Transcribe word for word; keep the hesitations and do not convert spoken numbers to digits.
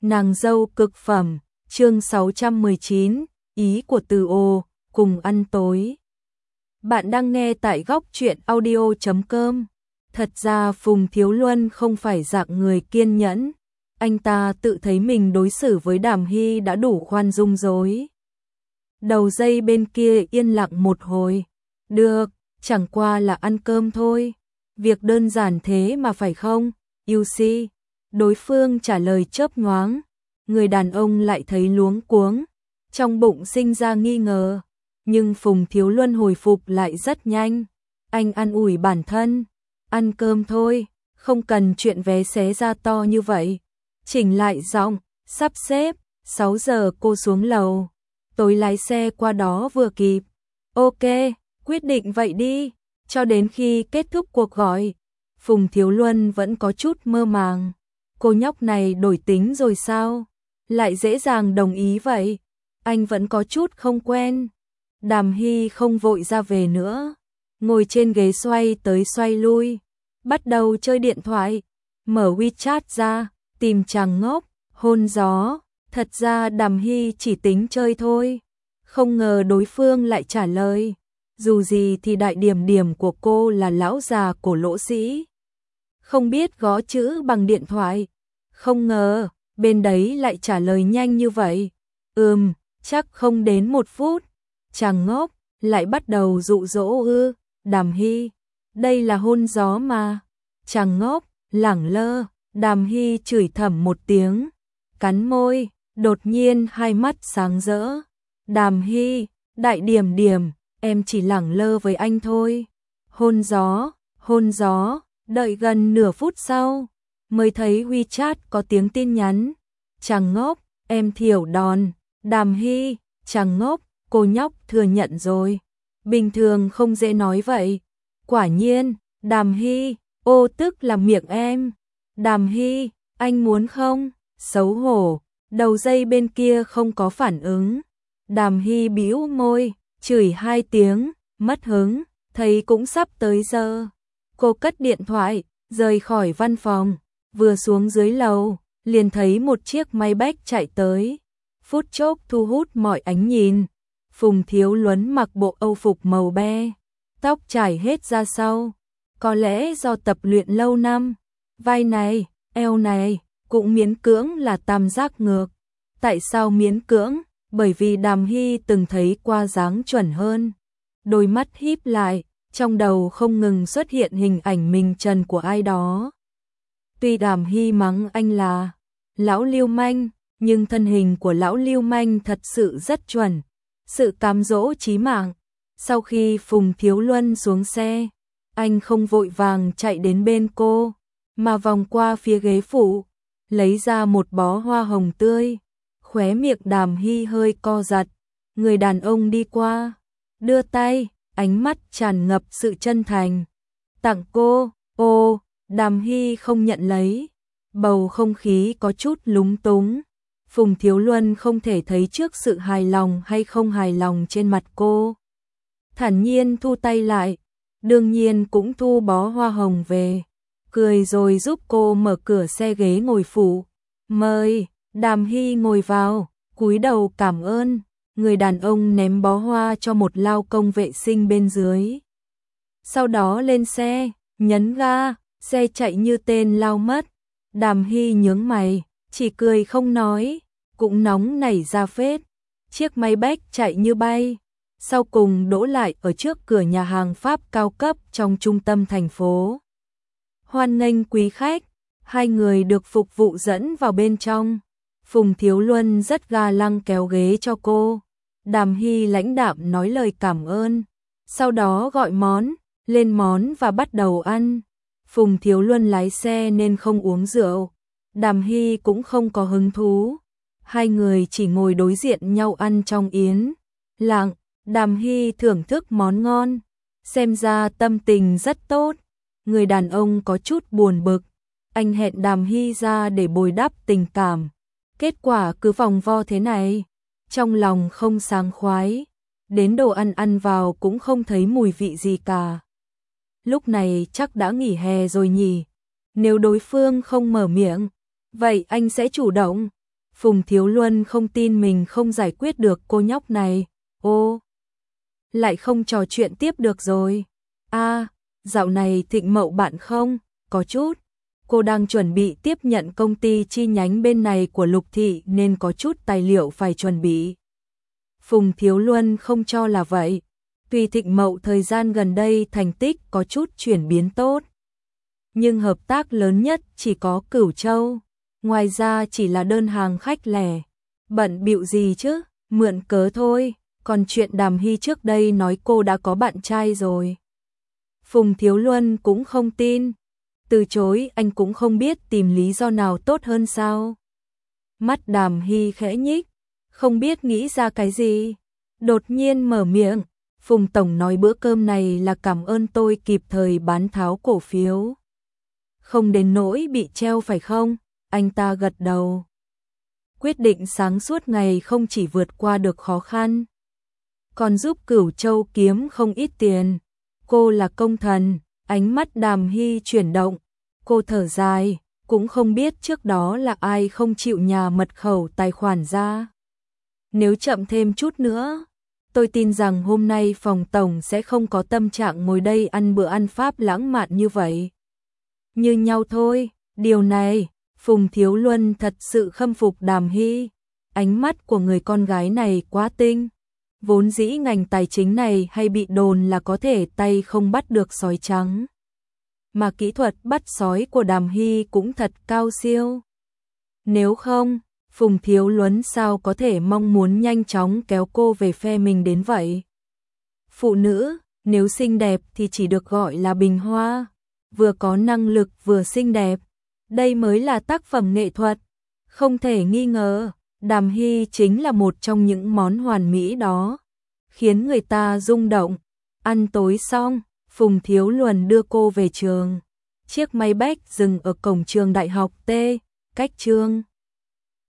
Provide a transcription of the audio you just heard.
Nàng dâu cực phẩm, chương sáu trăm mười chín, ý của Từ Ô, cùng ăn tối. Bạn đang nghe tại góc truyện audio chấm com. Thật ra Phùng Thiếu Luân không phải dạng người kiên nhẫn. Anh ta tự thấy mình đối xử với Đàm Hy đã đủ khoan dung rồi. Đầu dây bên kia yên lặng một hồi. Được, chẳng qua là ăn cơm thôi. Việc đơn giản thế mà phải không, you see? Đối phương trả lời chớp nhoáng. Người đàn ông lại thấy luống cuống. Trong bụng sinh ra nghi ngờ. Nhưng Phùng Thiếu Luân hồi phục lại rất nhanh. Anh an ủi bản thân. Ăn cơm thôi, không cần chuyện vé xé ra to như vậy. Chỉnh lại giọng, sắp xếp, sáu giờ cô xuống lầu. Tối lái xe qua đó vừa kịp. Ok, quyết định vậy đi. Cho đến khi kết thúc cuộc gọi, Phùng Thiếu Luân vẫn có chút mơ màng. Cô nhóc này đổi tính rồi sao? Lại dễ dàng đồng ý vậy? Anh vẫn có chút không quen. Đàm Hy không vội ra về nữa. Ngồi trên ghế xoay tới xoay lui. Bắt đầu chơi điện thoại. Mở WeChat ra, tìm chàng ngốc, hôn gió. Thật ra Đàm Hy chỉ tính chơi thôi. Không ngờ đối phương lại trả lời. Dù gì thì đại điểm điểm của cô là lão già cổ lỗ sĩ. Không biết gõ chữ bằng điện thoại. Không ngờ, bên đấy lại trả lời nhanh như vậy. Ừm, chắc không đến một phút. Chàng ngốc, lại bắt đầu dụ dỗ ư, Đàm Hy. Đây là hôn gió mà. Chàng ngốc, lẳng lơ, Đàm Hy chửi thầm một tiếng. Cắn môi, đột nhiên hai mắt sáng rỡ. Đàm Hy, đại điểm điểm, em chỉ lẳng lơ với anh thôi. Hôn gió, hôn gió, đợi gần nửa phút sau. Mới thấy WeChat có tiếng tin nhắn. Chàng ngốc, em thiểu đòn. Đàm Hy, chàng ngốc, cô nhóc thừa nhận rồi. Bình thường không dễ nói vậy. Quả nhiên, Đàm Hy, ô tức là miệng em. Đàm Hy, anh muốn không? Xấu hổ, đầu dây bên kia không có phản ứng. Đàm Hy bĩu môi, chửi hai tiếng, mất hứng, thấy cũng sắp tới giờ. Cô cất điện thoại, rời khỏi văn phòng. Vừa xuống dưới lầu, liền thấy một chiếc máy bách chạy tới. Phút chốc thu hút mọi ánh nhìn. Phùng Thiếu Luân mặc bộ âu phục màu be, tóc trải hết ra sau. Có lẽ do tập luyện lâu năm, vai này, eo này, cũng miễn cưỡng là tam giác ngược. Tại sao miễn cưỡng? Bởi vì Đàm Hy từng thấy qua dáng chuẩn hơn. Đôi mắt híp lại, trong đầu không ngừng xuất hiện hình ảnh mình trần của ai đó. Tuy Đàm Hy mắng anh là lão lưu manh, nhưng thân hình của lão lưu manh thật sự rất chuẩn. Sự cám dỗ chí mạng. Sau khi Phùng Thiếu Luân xuống xe, anh không vội vàng chạy đến bên cô, mà vòng qua phía ghế phụ, lấy ra một bó hoa hồng tươi. Khóe miệng Đàm Hy hơi co giật. Người đàn ông đi qua, đưa tay, ánh mắt tràn ngập sự chân thành. Tặng cô. Ô, Đàm Hy không nhận lấy. Bầu không khí có chút lúng túng. Phùng Thiếu Luân không thể thấy trước sự hài lòng hay không hài lòng trên mặt cô. Thản nhiên thu tay lại, đương nhiên cũng thu bó hoa hồng về. Cười rồi giúp cô mở cửa xe ghế ngồi phụ. Mời. Đàm Hy ngồi vào, cúi đầu cảm ơn. Người đàn ông ném bó hoa cho một lao công vệ sinh bên dưới. Sau đó lên xe, nhấn ga, xe chạy như tên lao mất. Đàm Hy nhướng mày, chỉ cười không nói, cũng nóng nảy ra phết. Chiếc máy bách chạy như bay, sau cùng đỗ lại ở trước cửa nhà hàng Pháp cao cấp trong trung tâm thành phố. Hoan nghênh quý khách, hai người được phục vụ dẫn vào bên trong. Phùng Thiếu Luân rất ga lăng kéo ghế cho cô. Đàm Hy lãnh đạm nói lời cảm ơn. Sau đó gọi món, lên món và bắt đầu ăn. Phùng Thiếu Luân lái xe nên không uống rượu. Đàm Hy cũng không có hứng thú. Hai người chỉ ngồi đối diện nhau ăn trong yến lặng. Đàm Hy thưởng thức món ngon. Xem ra tâm tình rất tốt. Người đàn ông có chút buồn bực. Anh hẹn Đàm Hy ra để bồi đắp tình cảm. Kết quả cứ vòng vo thế này. Trong lòng không sảng khoái. Đến đồ ăn ăn vào cũng không thấy mùi vị gì cả. Lúc này chắc đã nghỉ hè rồi nhỉ. Nếu đối phương không mở miệng, vậy anh sẽ chủ động. Phùng Thiếu Luân không tin mình không giải quyết được cô nhóc này. Ô, lại không trò chuyện tiếp được rồi. A, dạo này Thịnh Mậu bạn không? Có chút. Cô đang chuẩn bị tiếp nhận công ty chi nhánh bên này của Lục Thị nên có chút tài liệu phải chuẩn bị. Phùng Thiếu Luân không cho là vậy. Tuy Thịnh Mậu thời gian gần đây thành tích có chút chuyển biến tốt, nhưng hợp tác lớn nhất chỉ có Cửu Châu. Ngoài ra chỉ là đơn hàng khách lẻ. Bận bịu gì chứ, mượn cớ thôi. Còn chuyện Đàm Hy trước đây nói cô đã có bạn trai rồi. Phùng Thiếu Luân cũng không tin. Từ chối anh cũng không biết tìm lý do nào tốt hơn sao. Mắt Đàm Hy khẽ nhích, không biết nghĩ ra cái gì. Đột nhiên mở miệng, Phùng Tổng nói bữa cơm này là cảm ơn tôi kịp thời bán tháo cổ phiếu. Không đến nỗi bị treo phải không? Anh ta gật đầu. Quyết định sáng suốt ngày không chỉ vượt qua được khó khăn, còn giúp Cửu Châu kiếm không ít tiền. Cô là công thần. Ánh mắt Đàm Hy chuyển động. Cô thở dài, cũng không biết trước đó là ai không chịu nhà mật khẩu tài khoản ra. Nếu chậm thêm chút nữa, tôi tin rằng hôm nay Phòng Tổng sẽ không có tâm trạng ngồi đây ăn bữa ăn Pháp lãng mạn như vậy. Như nhau thôi, điều này, Phùng Thiếu Luân thật sự khâm phục Đàm Hy. Ánh mắt của người con gái này quá tinh. Vốn dĩ ngành tài chính này hay bị đồn là có thể tay không bắt được sói trắng. Mà kỹ thuật bắt sói của Đàm Hy cũng thật cao siêu. Nếu không, Phùng Thiếu Luân sao có thể mong muốn nhanh chóng kéo cô về phe mình đến vậy? Phụ nữ, nếu xinh đẹp thì chỉ được gọi là bình hoa. Vừa có năng lực vừa xinh đẹp. Đây mới là tác phẩm nghệ thuật. Không thể nghi ngờ, Đàm Hy chính là một trong những món hoàn mỹ đó, khiến người ta rung động. Ăn tối xong, Phùng Thiếu Luân đưa cô về trường. Chiếc Maybach dừng ở cổng trường đại học T, cách trường